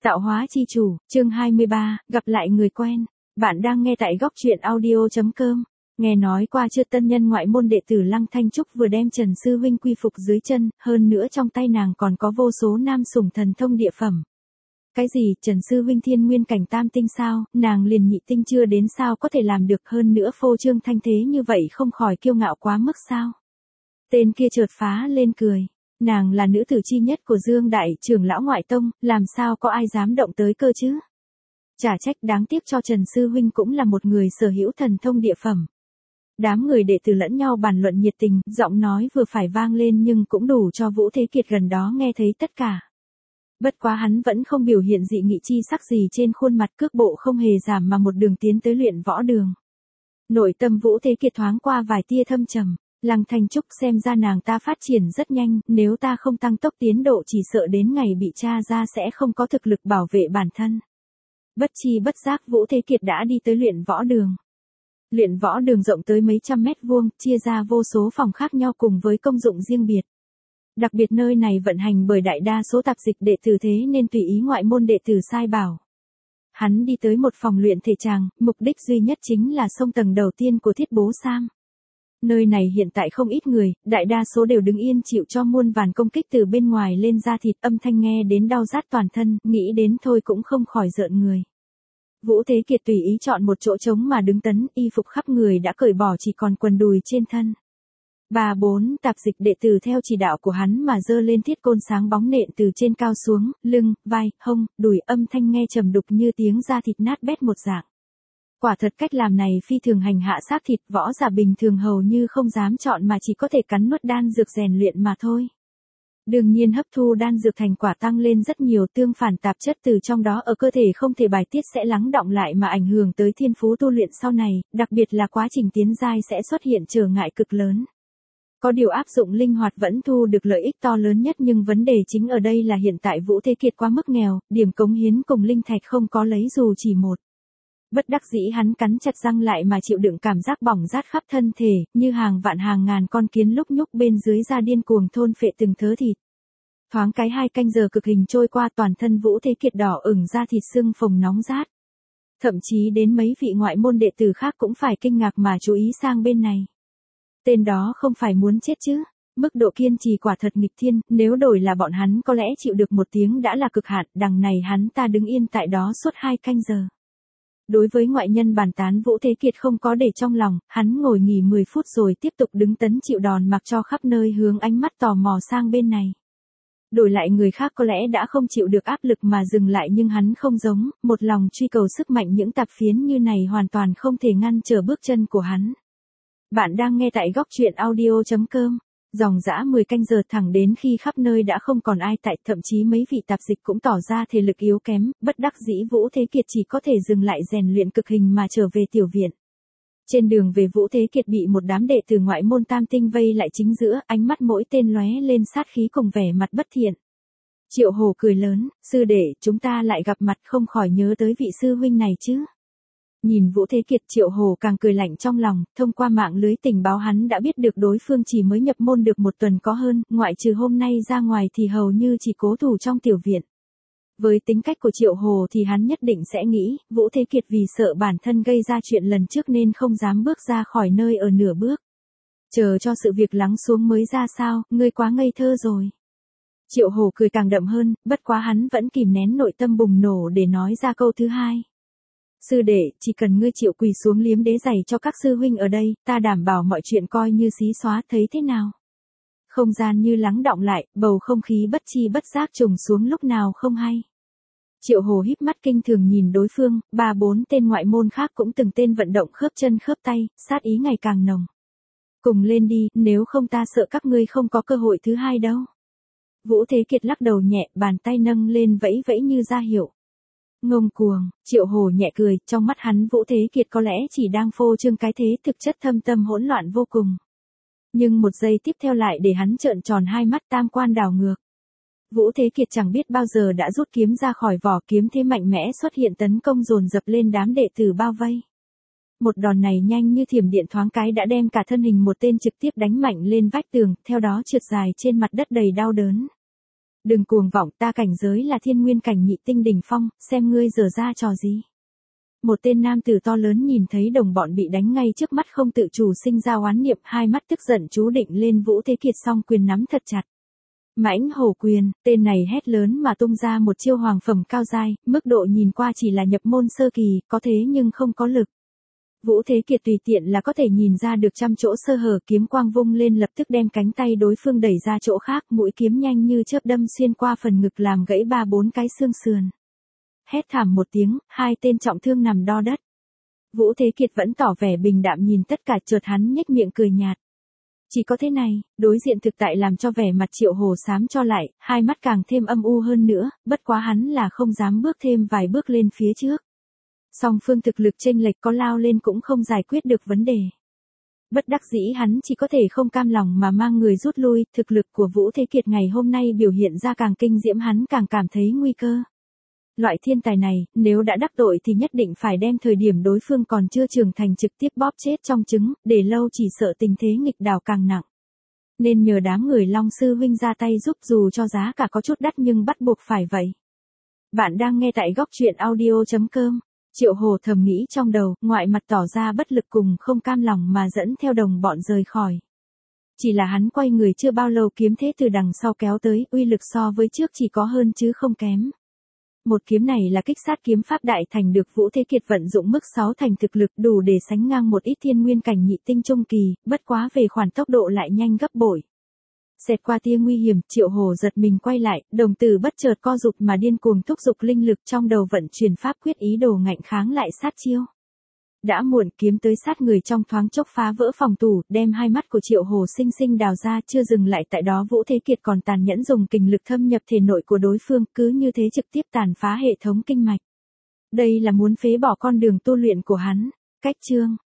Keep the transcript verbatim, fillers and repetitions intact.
Tạo hóa chi chủ, chương hai mươi ba, gặp lại người quen. Bạn đang nghe tại góc truyện audio chấm com. Nghe nói qua chưa, tân nhân ngoại môn đệ tử Lăng Thanh Trúc vừa đem Trần Sư Huynh quy phục dưới chân, hơn nữa trong tay nàng còn có vô số nam sủng thần thông địa phẩm. Cái gì, Trần Sư Huynh thiên nguyên cảnh tam tinh sao, nàng liền nhị tinh chưa đến sao có thể làm được, hơn nữa phô trương thanh thế như vậy không khỏi kiêu ngạo quá mức sao. Tên kia chợt phá lên cười. Nàng là nữ tử chi nhất của Dương Đại trưởng lão ngoại tông, làm sao có ai dám động tới cơ chứ? Chả trách, đáng tiếc cho Trần Sư Huynh cũng là một người sở hữu thần thông địa phẩm. Đám người đệ tử lẫn nhau bàn luận nhiệt tình, giọng nói vừa phải vang lên nhưng cũng đủ cho Vũ Thế Kiệt gần đó nghe thấy tất cả. Bất quá hắn vẫn không biểu hiện dị nghị chi sắc gì trên khuôn mặt, cước bộ không hề giảm mà một đường tiến tới luyện võ đường. Nội tâm Vũ Thế Kiệt thoáng qua vài tia thâm trầm. Lăng Thanh Trúc, xem ra nàng ta phát triển rất nhanh, nếu ta không tăng tốc tiến độ chỉ sợ đến ngày bị tra ra sẽ không có thực lực bảo vệ bản thân. Bất chi bất giác Vũ Thế Kiệt đã đi tới luyện võ đường. Luyện võ đường rộng tới mấy trăm mét vuông, chia ra vô số phòng khác nhau cùng với công dụng riêng biệt. Đặc biệt nơi này vận hành bởi đại đa số tạp dịch đệ tử, thế nên tùy ý ngoại môn đệ tử sai bảo. Hắn đi tới một phòng luyện thể tràng, mục đích duy nhất chính là xông tầng đầu tiên của Thiết Bố Sam. Nơi này hiện tại không ít người, đại đa số đều đứng yên chịu cho muôn vàn công kích từ bên ngoài lên da thịt, âm thanh nghe đến đau rát toàn thân, nghĩ đến thôi cũng không khỏi rợn người. Vũ Thế Kiệt tùy ý chọn một chỗ trống mà đứng tấn, y phục khắp người đã cởi bỏ chỉ còn quần đùi trên thân. Ba bốn tạp dịch đệ tử theo chỉ đạo của hắn mà giơ lên thiết côn sáng bóng nện từ trên cao xuống, lưng, vai, hông, đùi, âm thanh nghe trầm đục như tiếng da thịt nát bét một dạng. Quả thật cách làm này phi thường hành hạ xác thịt, võ giả bình thường hầu như không dám chọn mà chỉ có thể cắn nuốt đan dược rèn luyện mà thôi. Đương nhiên hấp thu đan dược thành quả tăng lên rất nhiều, tương phản tạp chất từ trong đó ở cơ thể không thể bài tiết sẽ lắng đọng lại mà ảnh hưởng tới thiên phú tu luyện sau này, đặc biệt là quá trình tiến giai sẽ xuất hiện trở ngại cực lớn. Có điều áp dụng linh hoạt vẫn thu được lợi ích to lớn nhất, nhưng vấn đề chính ở đây là hiện tại Vũ Thế Kiệt quá mức nghèo, điểm cống hiến cùng linh thạch không có lấy dù chỉ một. Bất đắc dĩ hắn cắn chặt răng lại mà chịu đựng cảm giác bỏng rát khắp thân thể, như hàng vạn hàng ngàn con kiến lúc nhúc bên dưới da điên cuồng thôn phệ từng thớ thịt. Thoáng cái hai canh giờ cực hình trôi qua, toàn thân Vũ Thế Kiệt đỏ ửng, da thịt sưng phồng nóng rát. Thậm chí đến mấy vị ngoại môn đệ tử khác cũng phải kinh ngạc mà chú ý sang bên này. Tên đó không phải muốn chết chứ? Mức độ kiên trì quả thật nghịch thiên, nếu đổi là bọn hắn có lẽ chịu được một tiếng đã là cực hạn, đằng này hắn ta đứng yên tại đó suốt hai canh giờ. Đối với ngoại nhân bàn tán Vũ Thế Kiệt không có để trong lòng, hắn ngồi nghỉ mười phút rồi tiếp tục đứng tấn chịu đòn mặc cho khắp nơi hướng ánh mắt tò mò sang bên này. Đổi lại người khác có lẽ đã không chịu được áp lực mà dừng lại, nhưng hắn không giống, một lòng truy cầu sức mạnh những tạp phiến như này hoàn toàn không thể ngăn trở bước chân của hắn. Bạn đang nghe tại góc truyện audio chấm com. Dòng dã mười canh giờ thẳng đến khi khắp nơi đã không còn ai tại, thậm chí mấy vị tạp dịch cũng tỏ ra thể lực yếu kém, bất đắc dĩ Vũ Thế Kiệt chỉ có thể dừng lại rèn luyện cực hình mà trở về tiểu viện. Trên đường về Vũ Thế Kiệt bị một đám đệ tử ngoại môn tam tinh vây lại chính giữa, ánh mắt mỗi tên lóe lên sát khí cùng vẻ mặt bất thiện. Triệu Hồ cười lớn, sư đệ, chúng ta lại gặp mặt, không khỏi nhớ tới vị sư huynh này chứ. Nhìn Vũ Thế Kiệt, Triệu Hồ càng cười lạnh trong lòng, thông qua mạng lưới tình báo hắn đã biết được đối phương chỉ mới nhập môn được một tuần có hơn, ngoại trừ hôm nay ra ngoài thì hầu như chỉ cố thủ trong tiểu viện. Với tính cách của Triệu Hồ thì hắn nhất định sẽ nghĩ, Vũ Thế Kiệt vì sợ bản thân gây ra chuyện lần trước nên không dám bước ra khỏi nơi ở nửa bước. Chờ cho sự việc lắng xuống mới ra sao, ngươi quá ngây thơ rồi. Triệu Hồ cười càng đậm hơn, bất quá hắn vẫn kìm nén nội tâm bùng nổ để nói ra câu thứ hai. Sư đệ, chỉ cần ngươi chịu quỳ xuống liếm đế giày cho các sư huynh ở đây, ta đảm bảo mọi chuyện coi như xí xóa, thấy thế nào? Không gian như lắng đọng lại, bầu không khí bất chi bất giác trùng xuống lúc nào không hay. Triệu Hồ híp mắt kinh thường nhìn đối phương, ba bốn tên ngoại môn khác cũng từng tên vận động khớp chân khớp tay, sát ý ngày càng nồng. Cùng lên đi, nếu không ta sợ các ngươi không có cơ hội thứ hai đâu. Vũ Thế Kiệt lắc đầu nhẹ, bàn tay nâng lên vẫy vẫy như ra hiệu. Ngông cuồng, Triệu Hồ nhẹ cười, trong mắt hắn Vũ Thế Kiệt có lẽ chỉ đang phô trương cái thế, thực chất thâm tâm hỗn loạn vô cùng. Nhưng một giây tiếp theo lại để hắn trợn tròn hai mắt, tam quan đảo ngược. Vũ Thế Kiệt chẳng biết bao giờ đã rút kiếm ra khỏi vỏ, kiếm thế mạnh mẽ xuất hiện tấn công dồn dập lên đám đệ tử bao vây. Một đòn này nhanh như thiểm điện, thoáng cái đã đem cả thân hình một tên trực tiếp đánh mạnh lên vách tường, theo đó trượt dài trên mặt đất đầy đau đớn. Đừng cuồng vọng, ta cảnh giới là thiên nguyên cảnh nhị tinh đỉnh phong, xem ngươi dở ra trò gì. Một tên nam tử to lớn nhìn thấy đồng bọn bị đánh ngay trước mắt không tự chủ sinh ra oán niệm, hai mắt tức giận chú định lên Vũ Thế Kiệt song quyền nắm thật chặt. Mãnh hổ quyền, tên này hét lớn mà tung ra một chiêu hoàng phẩm cao giai, mức độ nhìn qua chỉ là nhập môn sơ kỳ, có thế nhưng không có lực. Vũ Thế Kiệt tùy tiện là có thể nhìn ra được trăm chỗ sơ hở, kiếm quang vung lên lập tức đem cánh tay đối phương đẩy ra chỗ khác, mũi kiếm nhanh như chớp đâm xuyên qua phần ngực làm gãy ba bốn cái xương sườn. Hét thảm một tiếng, hai tên trọng thương nằm đo đất. Vũ Thế Kiệt vẫn tỏ vẻ bình đạm nhìn tất cả, chợt hắn nhếch miệng cười nhạt. Chỉ có thế này, đối diện thực tại làm cho vẻ mặt Triệu Hồ xám cho lại, hai mắt càng thêm âm u hơn nữa, bất quá hắn là không dám bước thêm vài bước lên phía trước. Song phương thực lực chênh lệch có lao lên cũng không giải quyết được vấn đề. Bất đắc dĩ hắn chỉ có thể không cam lòng mà mang người rút lui, thực lực của Vũ Thế Kiệt ngày hôm nay biểu hiện ra càng kinh diễm, hắn càng cảm thấy nguy cơ. Loại thiên tài này, nếu đã đắc tội thì nhất định phải đem thời điểm đối phương còn chưa trưởng thành trực tiếp bóp chết trong trứng, để lâu chỉ sợ tình thế nghịch đảo càng nặng. Nên nhờ đám người Long Sư Huynh ra tay giúp, dù cho giá cả có chút đắt nhưng bắt buộc phải vậy. Bạn đang nghe tại góc truyện audio chấm com. Triệu Hồ thầm nghĩ trong đầu, ngoại mặt tỏ ra bất lực cùng không cam lòng mà dẫn theo đồng bọn rời khỏi. Chỉ là hắn quay người chưa bao lâu, kiếm thế từ đằng sau kéo tới, uy lực so với trước chỉ có hơn chứ không kém. Một kiếm này là kích sát kiếm pháp đại thành được Vũ Thế Kiệt vận dụng mức sáu thành thực lực, đủ để sánh ngang một ít thiên nguyên cảnh nhị tinh trung kỳ, bất quá về khoản tốc độ lại nhanh gấp bội. Xẹt qua tia nguy hiểm, Triệu Hồ giật mình quay lại, đồng tử bất chợt co rụt mà điên cuồng thúc giục linh lực trong đầu, vận chuyển pháp quyết ý đồ ngạnh kháng lại sát chiêu. Đã muộn, kiếm tới sát người trong thoáng chốc phá vỡ phòng thủ, đem hai mắt của Triệu Hồ sinh sinh đào ra, chưa dừng lại tại đó, Vũ Thế Kiệt còn tàn nhẫn dùng kình lực thâm nhập thể nội của đối phương, cứ như thế trực tiếp tàn phá hệ thống kinh mạch. Đây là muốn phế bỏ con đường tu luyện của hắn. Cách chương